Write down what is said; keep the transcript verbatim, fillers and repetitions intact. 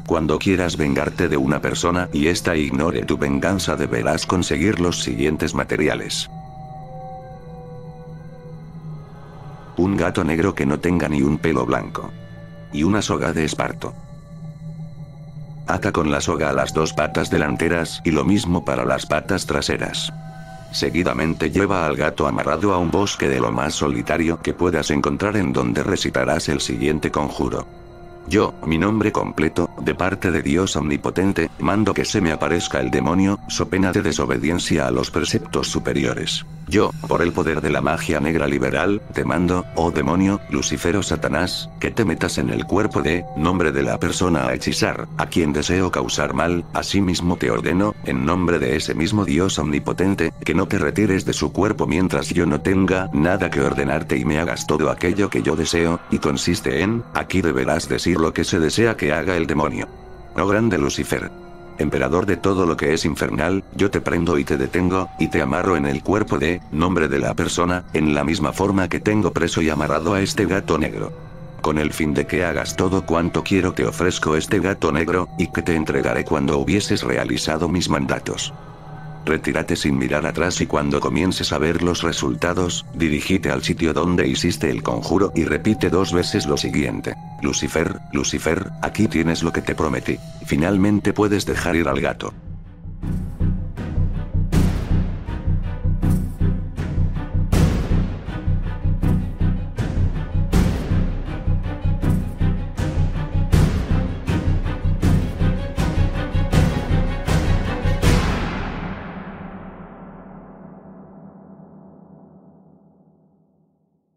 cuando quieras vengarte de una persona y ésta ignore tu venganza, deberás conseguir los siguientes materiales. Un gato negro que no tenga ni un pelo blanco. Y una soga de esparto. Ata con la soga a las dos patas delanteras y lo mismo para las patas traseras. Seguidamente lleva al gato amarrado a un bosque de lo más solitario que puedas encontrar, en donde recitarás el siguiente conjuro. Yo, mi nombre completo, de parte de Dios omnipotente, mando que se me aparezca el demonio, so pena de desobediencia a los preceptos superiores. Yo, por el poder de la magia negra liberal, te mando, oh demonio, Lucifer o Satanás, que te metas en el cuerpo de, nombre de la persona a hechizar, a quien deseo causar mal. Asimismo te ordeno, en nombre de ese mismo Dios omnipotente, que no te retires de su cuerpo mientras yo no tenga nada que ordenarte y me hagas todo aquello que yo deseo, y consiste en, aquí deberás decir lo que se desea que haga el demonio. Oh grande Lucifer, emperador de todo lo que es infernal, yo te prendo y te detengo, y te amarro en el cuerpo de, nombre de la persona, en la misma forma que tengo preso y amarrado a este gato negro. Con el fin de que hagas todo cuanto quiero, te ofrezco este gato negro, y que te entregaré cuando hubieses realizado mis mandatos. Retírate sin mirar atrás y cuando comiences a ver los resultados, dirígete al sitio donde hiciste el conjuro y repite dos veces lo siguiente. Lucifer, Lucifer, aquí tienes lo que te prometí. Finalmente puedes dejar ir al gato.